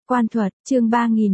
Quan thuật, chương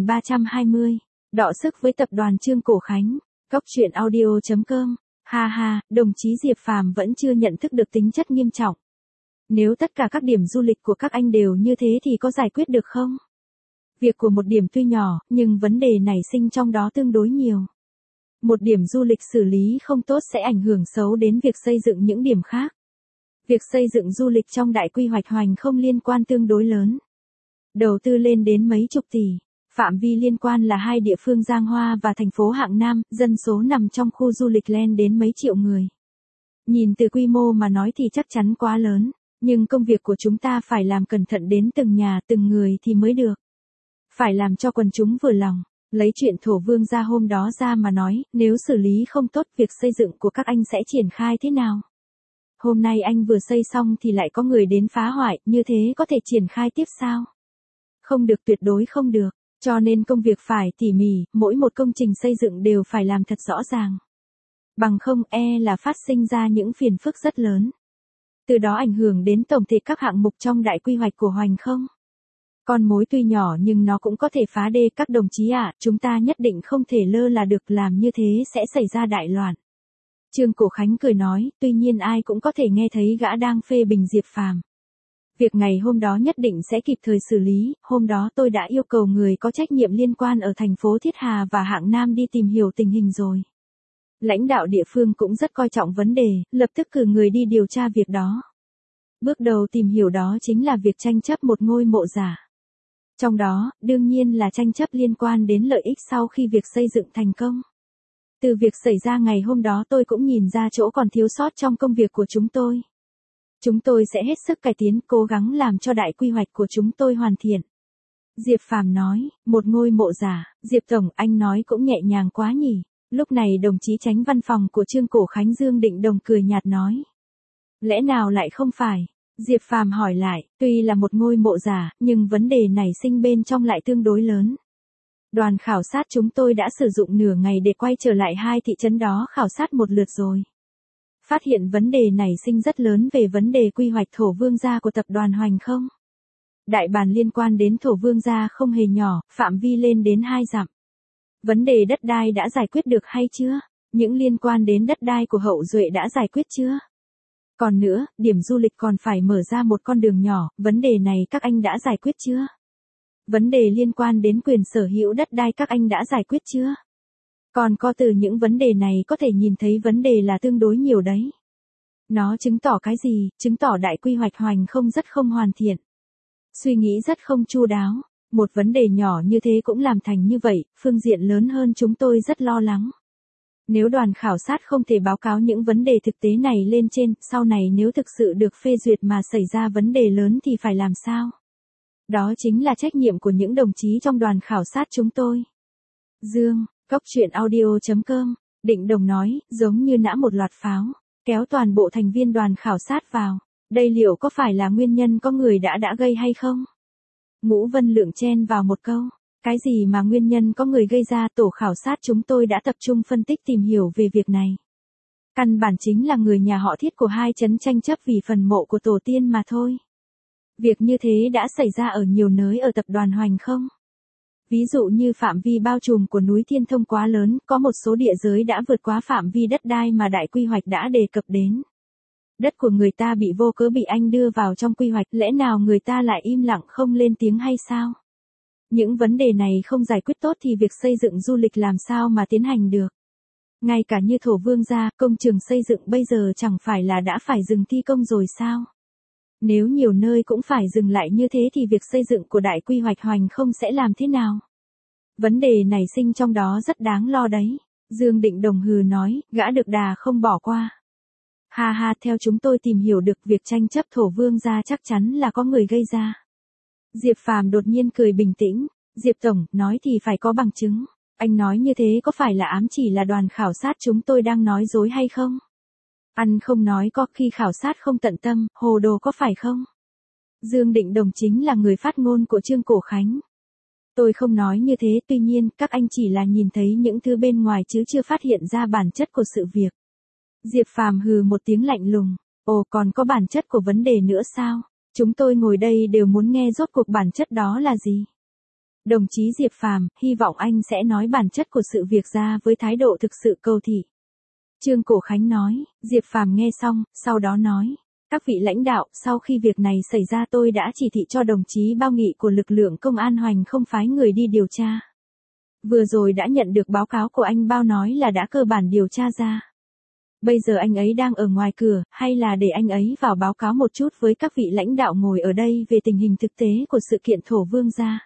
3320. Đọ sức với tập đoàn Trương Cổ Khánh. Cóc truyện audio.com. Ha ha, đồng chí Diệp Phàm vẫn chưa nhận thức được tính chất nghiêm trọng. Nếu tất cả các điểm du lịch của các anh đều như thế thì có giải quyết được không? Việc của một điểm tuy nhỏ, nhưng vấn đề nảy sinh trong đó tương đối nhiều. Một điểm du lịch xử lý không tốt sẽ ảnh hưởng xấu đến việc xây dựng những điểm khác. Việc xây dựng du lịch trong đại quy hoạch Hoành không liên quan tương đối lớn. Đầu tư lên đến mấy chục tỷ. Phạm vi liên quan là hai địa phương Giang Hoa và thành phố Hạng Nam, dân số nằm trong khu du lịch lên đến mấy triệu người. Nhìn từ quy mô mà nói thì chắc chắn quá lớn, nhưng công việc của chúng ta phải làm cẩn thận đến từng nhà, từng người thì mới được. Phải làm cho quần chúng vừa lòng. Lấy chuyện Thổ Vương gia hôm đó ra mà nói, nếu xử lý không tốt việc xây dựng của các anh sẽ triển khai thế nào? Hôm nay anh vừa xây xong thì lại có người đến phá hoại, như thế có thể triển khai tiếp sao? Không được, tuyệt đối không được. Cho nên công việc phải tỉ mỉ, mỗi một công trình xây dựng đều phải làm thật rõ ràng. Bằng không là phát sinh ra những phiền phức rất lớn. Từ đó ảnh hưởng đến tổng thể các hạng mục trong đại quy hoạch của Hoành không. Con mối tuy nhỏ nhưng nó cũng có thể phá đê. Các đồng chí ạ, chúng ta nhất định không thể lơ là được, làm như thế sẽ xảy ra đại loạn. Trương Cổ Khánh cười nói, tuy nhiên ai cũng có thể nghe thấy gã đang phê bình Diệp Phàm. Việc ngày hôm đó nhất định sẽ kịp thời xử lý, hôm đó tôi đã yêu cầu người có trách nhiệm liên quan ở thành phố Thiết Hà và Hạng Nam đi tìm hiểu tình hình rồi. Lãnh đạo địa phương cũng rất coi trọng vấn đề, lập tức cử người đi điều tra việc đó. Bước đầu tìm hiểu đó chính là việc tranh chấp một ngôi mộ giả. Trong đó, đương nhiên là tranh chấp liên quan đến lợi ích sau khi việc xây dựng thành công. Từ việc xảy ra ngày hôm đó tôi cũng nhìn ra chỗ còn thiếu sót trong công việc của chúng tôi. Chúng tôi sẽ hết sức cải tiến, cố gắng làm cho đại quy hoạch của chúng tôi hoàn thiện. Diệp Phàm nói, một ngôi mộ giả, Diệp Tổng, anh nói cũng nhẹ nhàng quá nhỉ. Lúc này đồng chí Chánh văn phòng của Trương Cổ Khánh Dương Định Đồng cười nhạt nói. Lẽ nào lại không phải? Diệp Phàm hỏi lại, tuy là một ngôi mộ giả, nhưng vấn đề nảy sinh bên trong lại tương đối lớn. Đoàn khảo sát chúng tôi đã sử dụng nửa ngày để quay trở lại hai thị trấn đó khảo sát một lượt rồi. Phát hiện vấn đề nảy sinh rất lớn về vấn đề quy hoạch Thổ Vương gia của tập đoàn Hoành không. Đại bản liên quan đến Thổ Vương gia không hề nhỏ, phạm vi lên đến 2 dặm. Vấn đề đất đai đã giải quyết được hay chưa? Những liên quan đến đất đai của Hậu Duệ đã giải quyết chưa? Còn nữa, điểm du lịch còn phải mở ra một con đường nhỏ, vấn đề này các anh đã giải quyết chưa? Vấn đề liên quan đến quyền sở hữu đất đai các anh đã giải quyết chưa? Còn có từ những vấn đề này có thể nhìn thấy vấn đề là tương đối nhiều đấy. Nó chứng tỏ cái gì? Chứng tỏ đại quy hoạch Hoành không rất không hoàn thiện. Suy nghĩ rất không chu đáo. Một vấn đề nhỏ như thế cũng làm thành như vậy, phương diện lớn hơn chúng tôi rất lo lắng. Nếu đoàn khảo sát không thể báo cáo những vấn đề thực tế này lên trên, sau này nếu thực sự được phê duyệt mà xảy ra vấn đề lớn thì phải làm sao? Đó chính là trách nhiệm của những đồng chí trong đoàn khảo sát chúng tôi. Dương, Cóc truyện audio.com, Định Đồng nói, giống như nã một loạt pháo, kéo toàn bộ thành viên đoàn khảo sát vào. Đây liệu có phải là nguyên nhân có người đã gây hay không? Ngũ Vân Lượng chen vào một câu. Cái gì mà nguyên nhân có người gây ra? Tổ khảo sát chúng tôi đã tập trung phân tích tìm hiểu về việc này. Căn bản chính là người nhà họ Thiết của hai trấn tranh chấp vì phần mộ của tổ tiên mà thôi. Việc như thế đã xảy ra ở nhiều nơi ở tập đoàn Hoành không? Ví dụ như phạm vi bao trùm của núi Thiên Thông quá lớn, có một số địa giới đã vượt quá phạm vi đất đai mà đại quy hoạch đã đề cập đến. Đất của người ta bị vô cớ bị anh đưa vào trong quy hoạch, lẽ nào người ta lại im lặng không lên tiếng hay sao? Những vấn đề này không giải quyết tốt thì việc xây dựng du lịch làm sao mà tiến hành được? Ngay cả như Thổ Vương gia, công trường xây dựng bây giờ chẳng phải là đã phải dừng thi công rồi sao? Nếu nhiều nơi cũng phải dừng lại như thế thì việc xây dựng của đại quy hoạch Hoành không sẽ làm thế nào? Vấn đề nảy sinh trong đó rất đáng lo đấy. Dương Định Đồng hừ nói, gã được đà không bỏ qua. Ha ha, theo chúng tôi tìm hiểu được việc tranh chấp Thổ Vương gia chắc chắn là có người gây ra. Diệp Phàm đột nhiên cười bình tĩnh. Diệp Tổng, nói thì phải có bằng chứng. Anh nói như thế có phải là ám chỉ là đoàn khảo sát chúng tôi đang nói dối hay không? Ăn không nói có khi khảo sát không tận tâm, hồ đồ có phải không? Dương Định Đồng chính là người phát ngôn của Trương Cổ Khánh. Tôi không nói như thế, tuy nhiên, các anh chỉ là nhìn thấy những thứ bên ngoài chứ chưa phát hiện ra bản chất của sự việc. Diệp Phàm hừ một tiếng lạnh lùng. Ồ, còn có bản chất của vấn đề nữa sao? Chúng tôi ngồi đây đều muốn nghe rốt cuộc bản chất đó là gì. Đồng chí Diệp Phàm, hy vọng anh sẽ nói bản chất của sự việc ra với thái độ thực sự cầu thị. Trương Cổ Khánh nói, Diệp Phàm nghe xong, sau đó nói. Các vị lãnh đạo, sau khi việc này xảy ra tôi đã chỉ thị cho đồng chí Bao Nghị của lực lượng công an Hoành không phái người đi điều tra. Vừa rồi đã nhận được báo cáo của anh Bao nói là đã cơ bản điều tra ra. Bây giờ anh ấy đang ở ngoài cửa, hay là để anh ấy vào báo cáo một chút với các vị lãnh đạo ngồi ở đây về tình hình thực tế của sự kiện Thổ Vương gia.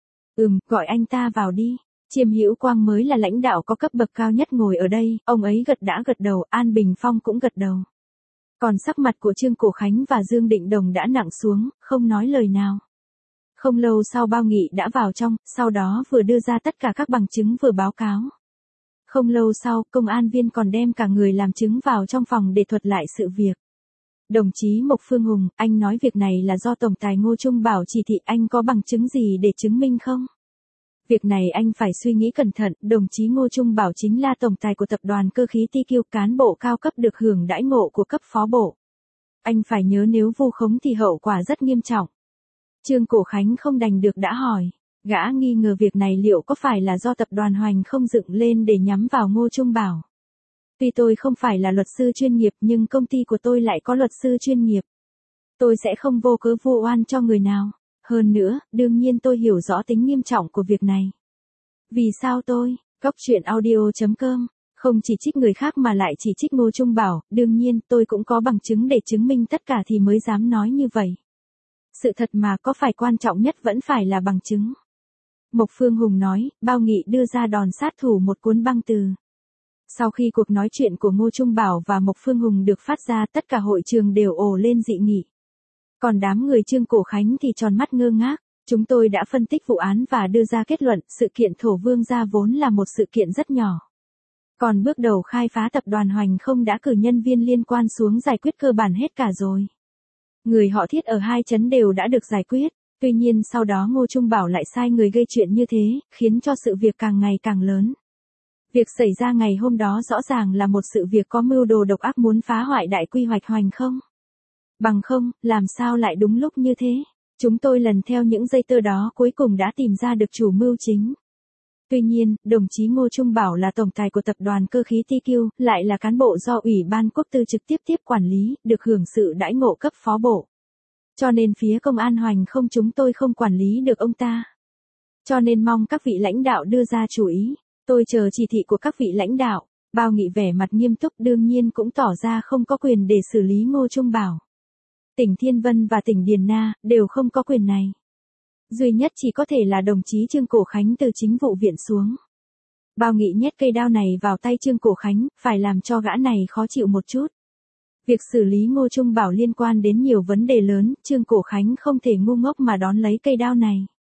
Gọi anh ta vào đi. Chiêm Hữu Quang mới là lãnh đạo có cấp bậc cao nhất ngồi ở đây, ông ấy đã gật đầu, An Bình Phong cũng gật đầu. Còn sắc mặt của Trương Cổ Khánh và Dương Định Đồng đã nặng xuống, không nói lời nào. Không lâu sau Bao Nghị đã vào trong, sau đó vừa đưa ra tất cả các bằng chứng vừa báo cáo. Không lâu sau, công an viên còn đem cả người làm chứng vào trong phòng để thuật lại sự việc. Đồng chí Mộc Phương Hùng, anh nói việc này là do Tổng tài Ngô Trung Bảo chỉ thị, anh có bằng chứng gì để chứng minh không? Việc này anh phải suy nghĩ cẩn thận, đồng chí Ngô Trung Bảo chính là tổng tài của tập đoàn cơ khí TQ, cán bộ cao cấp được hưởng đãi ngộ của cấp phó bộ. Anh phải nhớ nếu vu khống thì hậu quả rất nghiêm trọng. Trương Cổ Khánh không đành được đã hỏi, gã nghi ngờ việc này liệu có phải là do tập đoàn Hoành không dựng lên để nhắm vào Ngô Trung Bảo. Tuy tôi không phải là luật sư chuyên nghiệp nhưng công ty của tôi lại có luật sư chuyên nghiệp. Tôi sẽ không vô cớ vu oan cho người nào. Hơn nữa, đương nhiên tôi hiểu rõ tính nghiêm trọng của việc này. Vì sao tôi, Goctruyện.audio.com, không chỉ trích người khác mà lại chỉ trích Ngô Trung Bảo, đương nhiên tôi cũng có bằng chứng để chứng minh tất cả thì mới dám nói như vậy. Sự thật mà có phải quan trọng nhất vẫn phải là bằng chứng. Mộc Phương Hùng nói, Bao Nghị đưa ra đòn sát thủ một cuốn băng từ. Sau khi cuộc nói chuyện của Ngô Trung Bảo và Mộc Phương Hùng được phát ra, tất cả hội trường đều ồ lên dị nghị. Còn đám người Trương Cổ Khánh thì tròn mắt ngơ ngác. Chúng tôi đã phân tích vụ án và đưa ra kết luận, sự kiện Thổ Vương gia vốn là một sự kiện rất nhỏ. Còn bước đầu khai phá tập đoàn Hoành không đã cử nhân viên liên quan xuống giải quyết cơ bản hết cả rồi. Người họ Thiết ở 2 trấn đều đã được giải quyết, tuy nhiên sau đó Ngô Trung Bảo lại sai người gây chuyện như thế, khiến cho sự việc càng ngày càng lớn. Việc xảy ra ngày hôm đó rõ ràng là một sự việc có mưu đồ độc ác muốn phá hoại đại quy hoạch Hoành không. Bằng không, làm sao lại đúng lúc như thế? Chúng tôi lần theo những dây tơ đó cuối cùng đã tìm ra được chủ mưu chính. Tuy nhiên, đồng chí Ngô Trung Bảo là tổng tài của tập đoàn cơ khí TQ, lại là cán bộ do Ủy ban Quốc tư trực tiếp quản lý, được hưởng sự đãi ngộ cấp phó bộ. Cho nên phía công an Hoành không chúng tôi không quản lý được ông ta. Cho nên mong các vị lãnh đạo đưa ra chủ ý. Tôi chờ chỉ thị của các vị lãnh đạo. Bao Nghị vẻ mặt nghiêm túc đương nhiên cũng tỏ ra không có quyền để xử lý Ngô Trung Bảo. Tỉnh Thiên Vân và tỉnh Điền Na đều không có quyền này. Duy nhất chỉ có thể là đồng chí Trương Cổ Khánh từ chính vụ viện xuống. Bao Nghị nhét cây đao này vào tay Trương Cổ Khánh, phải làm cho gã này khó chịu một chút. Việc xử lý Ngô Trung Bảo liên quan đến nhiều vấn đề lớn, Trương Cổ Khánh không thể ngu ngốc mà đón lấy cây đao này.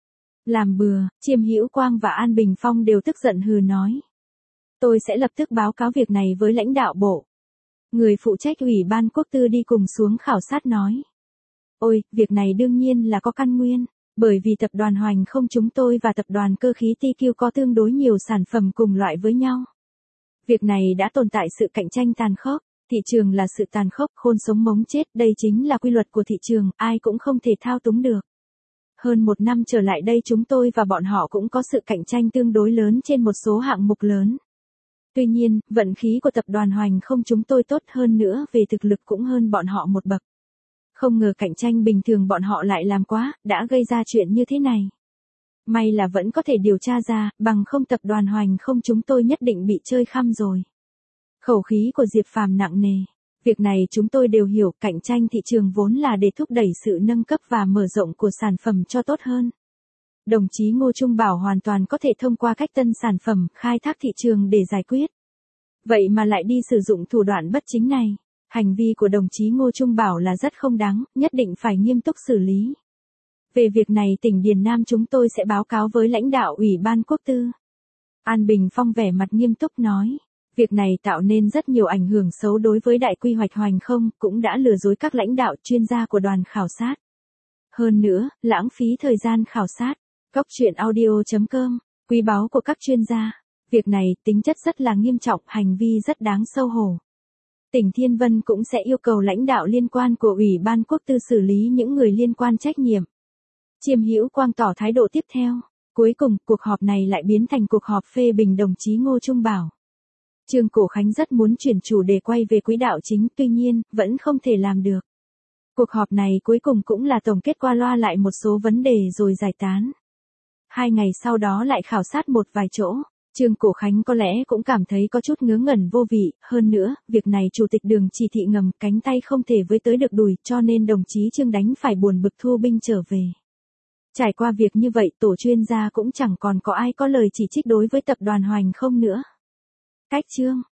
Làm bừa, Chiêm Hữu Quang và An Bình Phong đều tức giận hừ nói. Tôi sẽ lập tức báo cáo việc này với lãnh đạo bộ. Người phụ trách Ủy ban Quốc tư đi cùng xuống khảo sát nói. Ôi, việc này đương nhiên là có căn nguyên, bởi vì tập đoàn Hoành không chúng tôi và tập đoàn cơ khí TQ có tương đối nhiều sản phẩm cùng loại với nhau. Việc này đã tồn tại sự cạnh tranh tàn khốc, thị trường là sự tàn khốc, khôn sống mống chết, đây chính là quy luật của thị trường, ai cũng không thể thao túng được. Hơn 1 năm trở lại đây chúng tôi và bọn họ cũng có sự cạnh tranh tương đối lớn trên một số hạng mục lớn. Tuy nhiên, vận khí của tập đoàn Hoành không chúng tôi tốt hơn nữa, về thực lực cũng hơn bọn họ một bậc. Không ngờ cạnh tranh bình thường bọn họ lại làm quá, đã gây ra chuyện như thế này. May là vẫn có thể điều tra ra, bằng không tập đoàn Hoành không chúng tôi nhất định bị chơi khăm rồi. Khẩu khí của Diệp Phàm nặng nề. Việc này chúng tôi đều hiểu, cạnh tranh thị trường vốn là để thúc đẩy sự nâng cấp và mở rộng của sản phẩm cho tốt hơn. Đồng chí Ngô Trung Bảo hoàn toàn có thể thông qua cách tân sản phẩm, khai thác thị trường để giải quyết. Vậy mà lại đi sử dụng thủ đoạn bất chính này. Hành vi của đồng chí Ngô Trung Bảo là rất không đáng, nhất định phải nghiêm túc xử lý. Về việc này tỉnh Điền Nam chúng tôi sẽ báo cáo với lãnh đạo Ủy ban Quốc tư. An Bình Phong vẻ mặt nghiêm túc nói. Việc này tạo nên rất nhiều ảnh hưởng xấu đối với đại quy hoạch Hoành không, cũng đã lừa dối các lãnh đạo chuyên gia của đoàn khảo sát. Hơn nữa, lãng phí thời gian khảo sát. Goctruyện.audio.com, quý báu của các chuyên gia. Việc này, tính chất rất là nghiêm trọng, hành vi rất đáng xấu hổ. Tỉnh Thiên Vân cũng sẽ yêu cầu lãnh đạo liên quan của Ủy ban Quốc tư xử lý những người liên quan trách nhiệm. Chiêm Hữu Quang tỏ thái độ tiếp theo. Cuối cùng, cuộc họp này lại biến thành cuộc họp phê bình đồng chí Ngô Trung Bảo. Trương Cổ Khánh rất muốn chuyển chủ đề quay về quỹ đạo chính, tuy nhiên, vẫn không thể làm được. Cuộc họp này cuối cùng cũng là tổng kết qua loa lại một số vấn đề rồi giải tán. 2 ngày sau đó lại khảo sát một vài chỗ. Trương Cổ Khánh có lẽ cũng cảm thấy có chút ngớ ngẩn vô vị, hơn nữa, việc này chủ tịch Đường chỉ thị ngầm, cánh tay không thể với tới được đùi, cho nên đồng chí Trương đánh phải buồn bực thu binh trở về. Trải qua việc như vậy, tổ chuyên gia cũng chẳng còn có ai có lời chỉ trích đối với tập đoàn Hoành không nữa. Cách chương